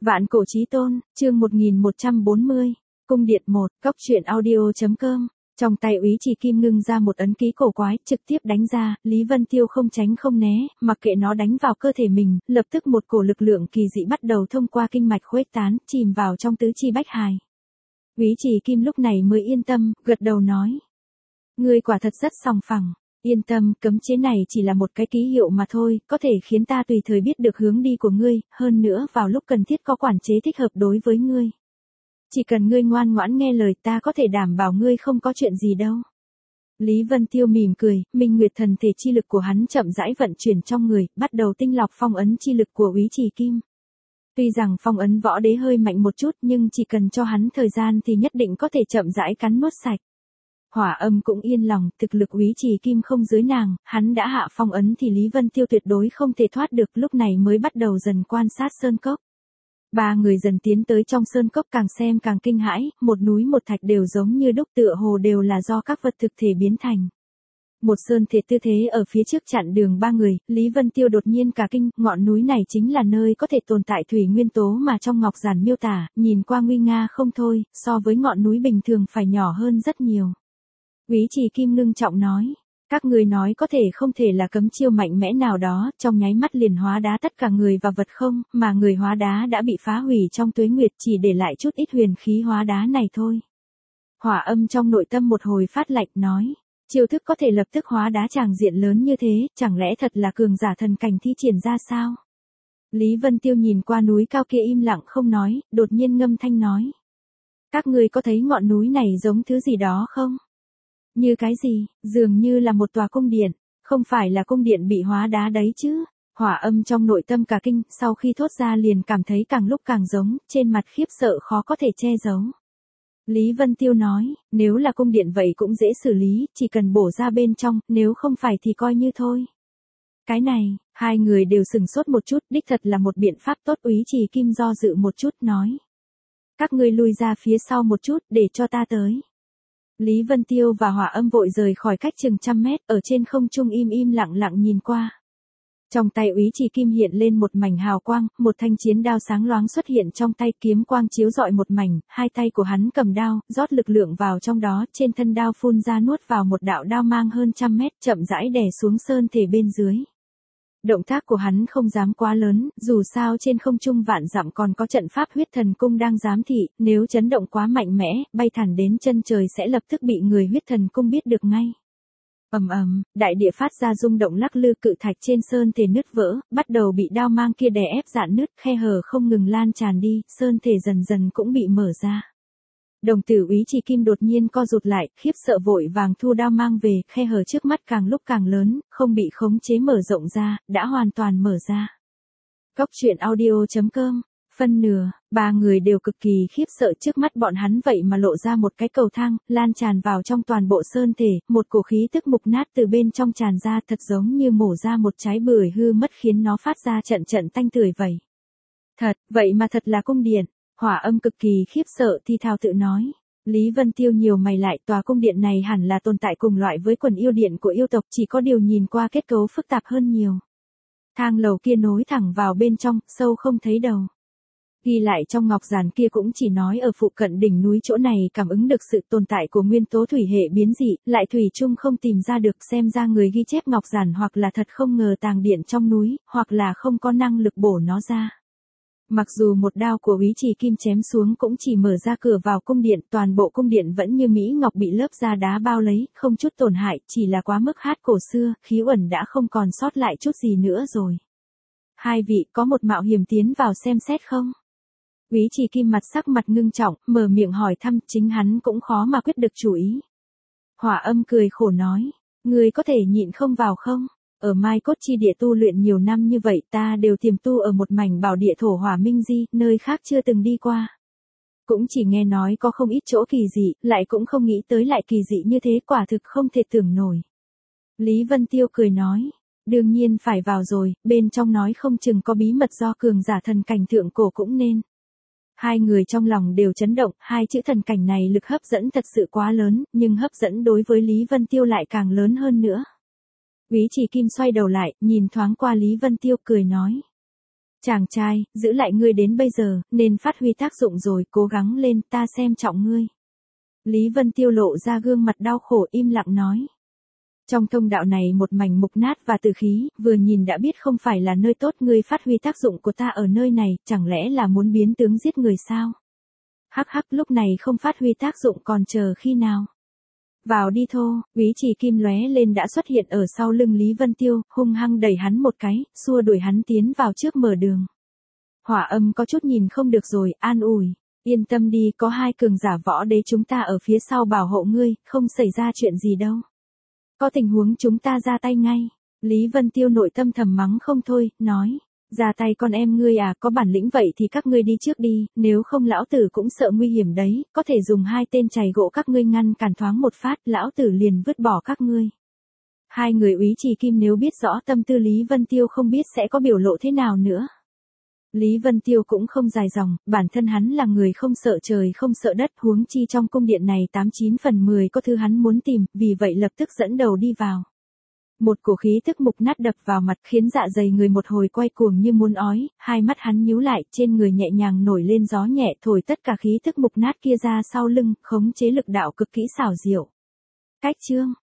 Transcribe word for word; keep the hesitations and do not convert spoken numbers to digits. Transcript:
Vạn cổ chí tôn, chương một nghìn một trăm bốn mươi, cung điện một, cốc truyện audio.com. Trong tay Úy Trì Kim ngưng ra một ấn ký cổ quái, trực tiếp đánh ra, Lý Vân Tiêu không tránh không né, mặc kệ nó đánh vào cơ thể mình, lập tức một cổ lực lượng kỳ dị bắt đầu thông qua kinh mạch khuếch tán, chìm vào trong tứ chi bách hài. Úy Trì Kim lúc này mới yên tâm, gật đầu nói: "Ngươi quả thật rất sòng phẳng. Yên tâm, cấm chế này chỉ là một cái ký hiệu mà thôi, có thể khiến ta tùy thời biết được hướng đi của ngươi, hơn nữa vào lúc cần thiết có quản chế thích hợp đối với ngươi. Chỉ cần ngươi ngoan ngoãn nghe lời ta có thể đảm bảo ngươi không có chuyện gì đâu." Lý Vân Tiêu mỉm cười, Minh Nguyệt thần thể chi lực của hắn chậm rãi vận chuyển trong người, bắt đầu tinh lọc phong ấn chi lực của Úy Trì Kim. Tuy rằng phong ấn võ đế hơi mạnh một chút nhưng chỉ cần cho hắn thời gian thì nhất định có thể chậm rãi cắn nuốt sạch. Hỏa Âm cũng yên lòng, thực lực Úy Trì Kim không dưới nàng, hắn đã hạ phong ấn thì Lý Vân Tiêu tuyệt đối không thể thoát được, lúc này mới bắt đầu dần quan sát sơn cốc. Ba người dần tiến tới trong sơn cốc, càng xem càng kinh hãi, một núi một thạch đều giống như đúc, tựa hồ đều là do các vật thực thể biến thành. Một sơn thể tư thế ở phía trước chặn đường ba người, Lý Vân Tiêu đột nhiên cả kinh, ngọn núi này chính là nơi có thể tồn tại thủy nguyên tố mà trong ngọc giản miêu tả, nhìn qua nguy nga không thôi, so với ngọn núi bình thường phải nhỏ hơn rất nhiều. Úy Trì Kim ngưng trọng nói: "Các người nói có thể không thể là cấm chiêu mạnh mẽ nào đó, trong nháy mắt liền hóa đá tất cả người và vật không, mà người hóa đá đã bị phá hủy trong tuế nguyệt, chỉ để lại chút ít huyền khí hóa đá này thôi." Hỏa Âm trong nội tâm một hồi phát lạnh nói: "Chiêu thức có thể lập tức hóa đá tràng diện lớn như thế, chẳng lẽ thật là cường giả thần cảnh thi triển ra sao?" Lý Vân Tiêu nhìn qua núi cao kia im lặng không nói, đột nhiên ngâm thanh nói: "Các ngươi có thấy ngọn núi này giống thứ gì đó không?" "Như cái gì?" "Dường như là một tòa cung điện." "Không phải là cung điện bị hóa đá đấy chứ?" Hỏa Âm trong nội tâm cả kinh, sau khi thốt ra liền cảm thấy càng lúc càng giống, trên mặt khiếp sợ khó có thể che giấu. Lý Vân Tiêu nói: "Nếu là cung điện vậy cũng dễ xử lý, chỉ cần bổ ra bên trong, nếu không phải thì coi như thôi." Cái này, hai người đều sừng sốt một chút, đích thật là một biện pháp tốt. Úy Trì Kim do dự một chút nói: "Các ngươi lui ra phía sau một chút, để cho ta tới." Lý Vân Tiêu và Hỏa Âm vội rời khỏi cách chừng trăm mét, ở trên không trung im im lặng lặng nhìn qua. Trong tay Úy Trì Kim hiện lên một mảnh hào quang, một thanh chiến đao sáng loáng xuất hiện trong tay, kiếm quang chiếu rọi một mảnh, hai tay của hắn cầm đao, rót lực lượng vào trong đó, trên thân đao phun ra nuốt vào một đạo đao mang hơn trăm mét, chậm rãi đè xuống sơn thể bên dưới. Động tác của hắn không dám quá lớn, dù sao trên không trung vạn dặm còn có trận pháp huyết thần cung đang giám thị, nếu chấn động quá mạnh mẽ, bay thẳng đến chân trời sẽ lập tức bị người huyết thần cung biết được ngay. Ầm ầm, đại địa phát ra rung động lắc lư, cự thạch trên sơn thể nứt vỡ, bắt đầu bị đao mang kia đè ép rạn nứt, khe hở không ngừng lan tràn đi, sơn thể dần dần cũng bị mở ra. Đồng tử Úy Trì Kim đột nhiên co rụt lại, khiếp sợ vội vàng thu đao mang về, khe hở trước mắt càng lúc càng lớn, không bị khống chế mở rộng ra, đã hoàn toàn mở ra. Cốc truyện audio.com. Phân nửa, ba người đều cực kỳ khiếp sợ, trước mắt bọn hắn vậy mà lộ ra một cái cầu thang, lan tràn vào trong toàn bộ sơn thể, một cổ khí tức mục nát từ bên trong tràn ra, thật giống như mổ ra một trái bưởi hư mất khiến nó phát ra trận trận tanh tưởi vậy. "Thật, vậy mà thật là cung điện." Hỏa Âm cực kỳ khiếp sợ thi thào tự nói. Lý Vân Tiêu nhiều mày lại, tòa cung điện này hẳn là tồn tại cùng loại với quần yêu điện của yêu tộc, chỉ có điều nhìn qua kết cấu phức tạp hơn nhiều. Thang lầu kia nối thẳng vào bên trong, sâu không thấy đầu. Ghi lại trong ngọc giản kia cũng chỉ nói ở phụ cận đỉnh núi chỗ này cảm ứng được sự tồn tại của nguyên tố thủy hệ biến dị, lại thủy chung không tìm ra được, xem ra người ghi chép ngọc giản hoặc là thật không ngờ tàng điện trong núi, hoặc là không có năng lực bổ nó ra. Mặc dù một đao của Úy Trì Kim chém xuống cũng chỉ mở ra cửa vào cung điện, toàn bộ cung điện vẫn như mỹ ngọc bị lớp da đá bao lấy, không chút tổn hại, chỉ là quá mức hát cổ xưa, khí uẩn đã không còn sót lại chút gì nữa rồi. "Hai vị có một mạo hiểm tiến vào xem xét không?" Úy Trì Kim mặt sắc mặt ngưng trọng, mở miệng hỏi thăm, chính hắn cũng khó mà quyết được chủ ý. Hỏa Âm cười khổ nói: "Ngươi có thể nhịn không vào không? Ở Mai Cốt chi địa tu luyện nhiều năm như vậy, ta đều tiềm tu ở một mảnh bảo địa thổ hỏa minh di, nơi khác chưa từng đi qua. Cũng chỉ nghe nói có không ít chỗ kỳ dị, lại cũng không nghĩ tới lại kỳ dị như thế, quả thực không thể tưởng nổi." Lý Vân Tiêu cười nói: "Đương nhiên phải vào rồi, bên trong nói không chừng có bí mật do cường giả thần cảnh thượng cổ cũng nên." Hai người trong lòng đều chấn động, hai chữ thần cảnh này lực hấp dẫn thật sự quá lớn, nhưng hấp dẫn đối với Lý Vân Tiêu lại càng lớn hơn nữa. Úy Trì Kim xoay đầu lại, nhìn thoáng qua Lý Vân Tiêu cười nói: Chàng trai, giữ lại ngươi đến bây giờ, nên phát huy tác dụng rồi, cố gắng lên, ta xem trọng ngươi. Lý Vân Tiêu lộ ra gương mặt đau khổ im lặng nói. Trong thông đạo này một mảnh mục nát và tử khí, vừa nhìn đã biết không phải là nơi tốt, ngươi phát huy tác dụng của ta ở nơi này, chẳng lẽ là muốn biến tướng giết người sao? Hắc hắc, lúc này không phát huy tác dụng còn chờ khi nào? Vào đi thô, Úy Trì Kim lóe lên đã xuất hiện ở sau lưng Lý Vân Tiêu, hung hăng đẩy hắn một cái, xua đuổi hắn tiến vào trước mở đường. Hỏa Âm có chút nhìn không được rồi, an ủi. Yên tâm đi, có hai cường giả võ đế chúng ta ở phía sau bảo hộ ngươi, không xảy ra chuyện gì đâu. Có tình huống chúng ta ra tay ngay. Lý Vân Tiêu nội tâm thầm mắng không thôi, nói. Ra tay con em ngươi à, có bản lĩnh vậy thì các ngươi đi trước đi, nếu không lão tử cũng sợ nguy hiểm đấy, có thể dùng hai tên chày gỗ các ngươi ngăn cản thoáng một phát, lão tử liền vứt bỏ các ngươi. Hai người Úy Trì Kim nếu biết rõ tâm tư Lý Vân Tiêu không biết sẽ có biểu lộ thế nào nữa. Lý Vân Tiêu cũng không dài dòng, bản thân hắn là người không sợ trời không sợ đất, huống chi trong cung điện này tám chín phần mười có thứ hắn muốn tìm, vì vậy lập tức dẫn đầu đi vào. Một cổ khí tức mục nát đập vào mặt khiến dạ dày người một hồi quay cuồng như muốn ói, hai mắt hắn nhíu lại, trên người nhẹ nhàng nổi lên gió nhẹ thổi tất cả khí tức mục nát kia ra sau lưng, khống chế lực đạo cực kỹ xảo diệu. Cách chương